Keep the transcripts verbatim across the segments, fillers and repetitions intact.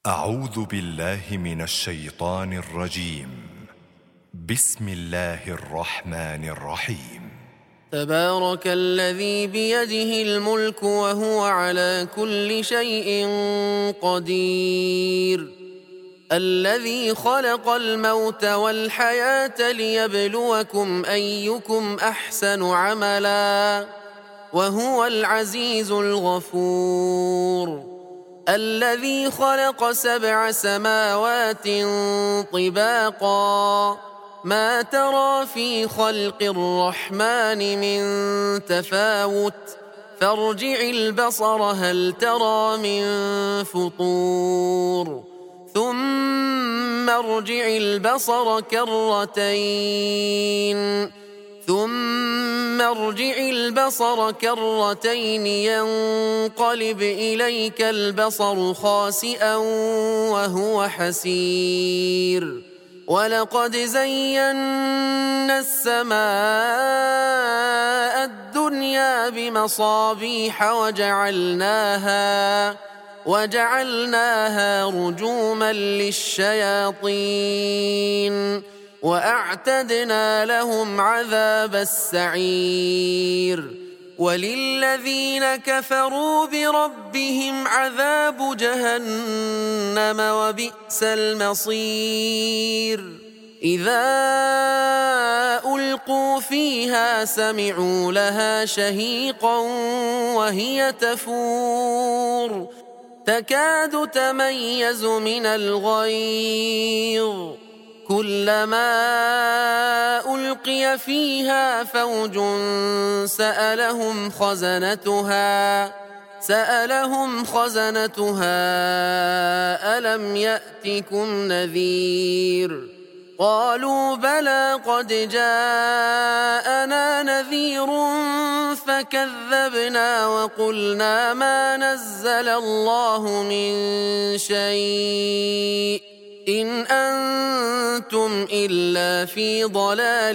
أعوذ بالله من الشيطان الرجيم. بسم الله الرحمن الرحيم. تبارك الذي بيده الملك وهو على كل شيء قدير، الذي خلق الموت والحياة ليبلوكم أيكم أحسن عملا وهو العزيز الغفور، الذي خلق سبع سماوات طباقا ما ترى في خلق الرحمن من تفاوت فارجع البصر هل ترى من فطور ثم ارجع البصر كرتين ثم ارجع البصر كرتين ينقلب إليك البصر خاسئا وهو حسير، ولقد زينا السماء الدنيا بمصابيح وجعلناها وجعلناها رجوما للشياطين وأعتدنا لهم عذاب السعير، وللذين كفروا بربهم عذاب جهنم وبئس المصير. إذا ألقوا فيها سمعوا لها شهيقا وهي تفور تكاد تميز من الغيظ، كلما ألقي فيها فوج سألهم خزنتها سألهم خزنتها ألم يأتكم نذير؟ قالوا بلى قد جاءنا نذير فكذبنا وقلنا ما نزل الله من شيء إن أنتم إلا في ضلال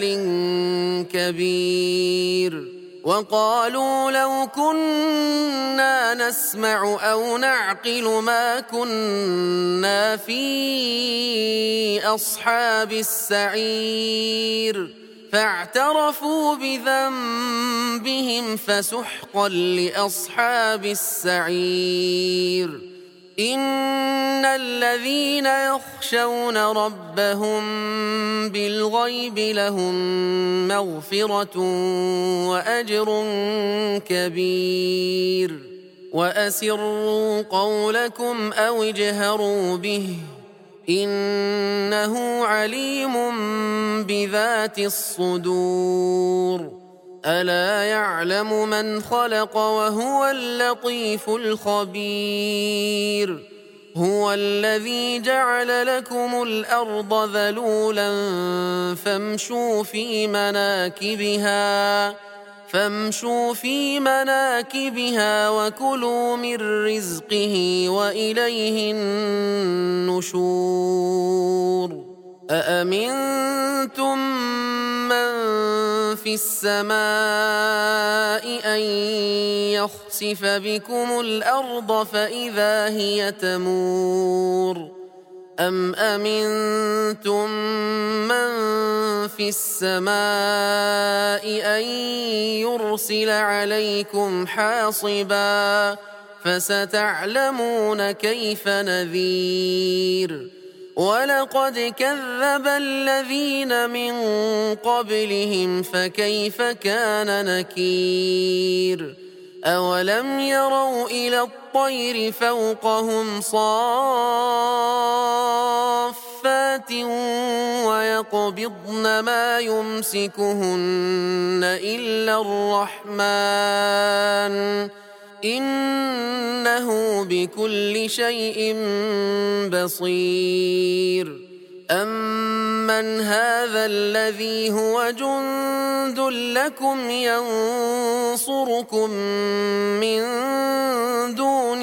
كبير. وقالوا لو كنا نسمع أو نعقل ما كنا في أصحاب السعير، فاعترفوا بذنبهم فسحقا لأصحاب السعير. إن الذين يخشون ربهم بالغيب لهم مغفرة وأجر كبير. وأسروا قولكم أو اجهروا به إنه عليم بذات الصدور. ألا يعلم من خلق وهو اللطيف الخبير. هو الذي جعل لكم الأرض ذلولا فامشوا في مناكبها فامشوا في مناكبها وكلوا من رزقه وإليه النشور. أأمنتم من في السماء أن يخسف بكم الأرض فإذا هي تمور، أم أمنتم من في السماء أن يرسل عليكم حاصبا فستعلمون كيف نذير. ولقد كذب الذين من قبلهم فكيف كان نكير. أولم يروا إلى الطير فوقهم صافات ويقبضن ما يمسكهن إلا الرحمن إنه بكل شيء بصير. أمن هذا الذي هو جند لكم ينصركم من دون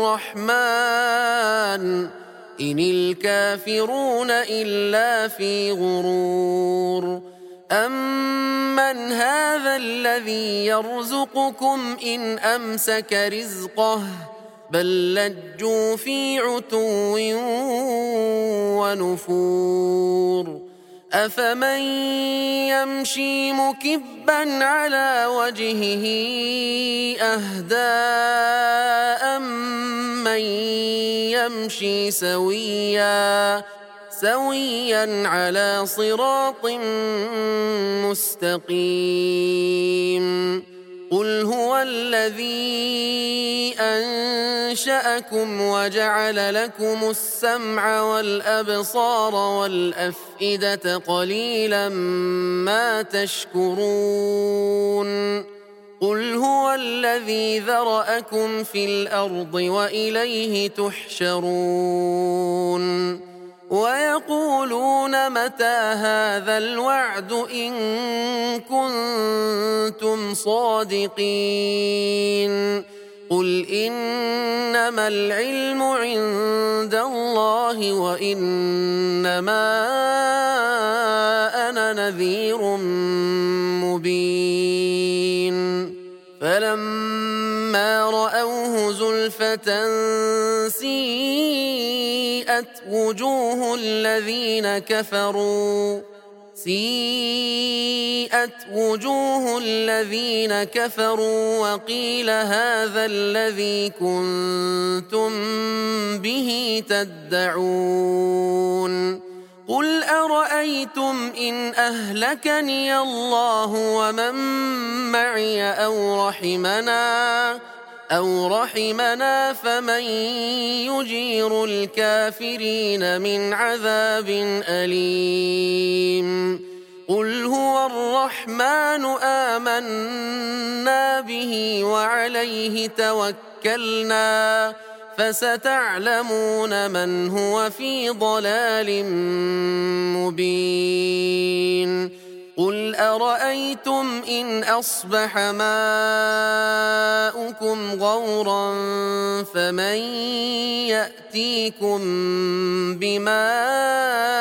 الرحمن إن الكافرون إلا في غرور. أمن هذا الذي يرزقكم إن أمسك رزقه بل لجوا في عتو ونفور أفمن يمشي مكبا على وجهه أهدى أمن يمشي سويا سويا على صراط مستقيم قل هو الذي أنشأكم وجعل لكم السمع والأبصار والأفئدة قليلا ما تشكرون قل هو الذي ذرأكم في الأرض وإليه تحشرون ويقولون متى هذا الوعد إن كنتم صادقين قل إنما العلم عند الله وإنما أنا نذير مبين فلما رأوه زلفة سيئت وجوه الذين كفروا سيئت وجوه الذين كفروا وقيل هذا الذي كنتم به تدعون قل أرأيتم إن أهلكني الله ومن معي أو رحمنا أو رحمنا فمن يجير الكافرين من عذاب أليم قل هو الرحمن آمنا به وعليه توكلنا فستعلمون من هو في ضلال مبين قل أرأيتم إن أصبح ماؤكم غورا فمن يأتيكم بماء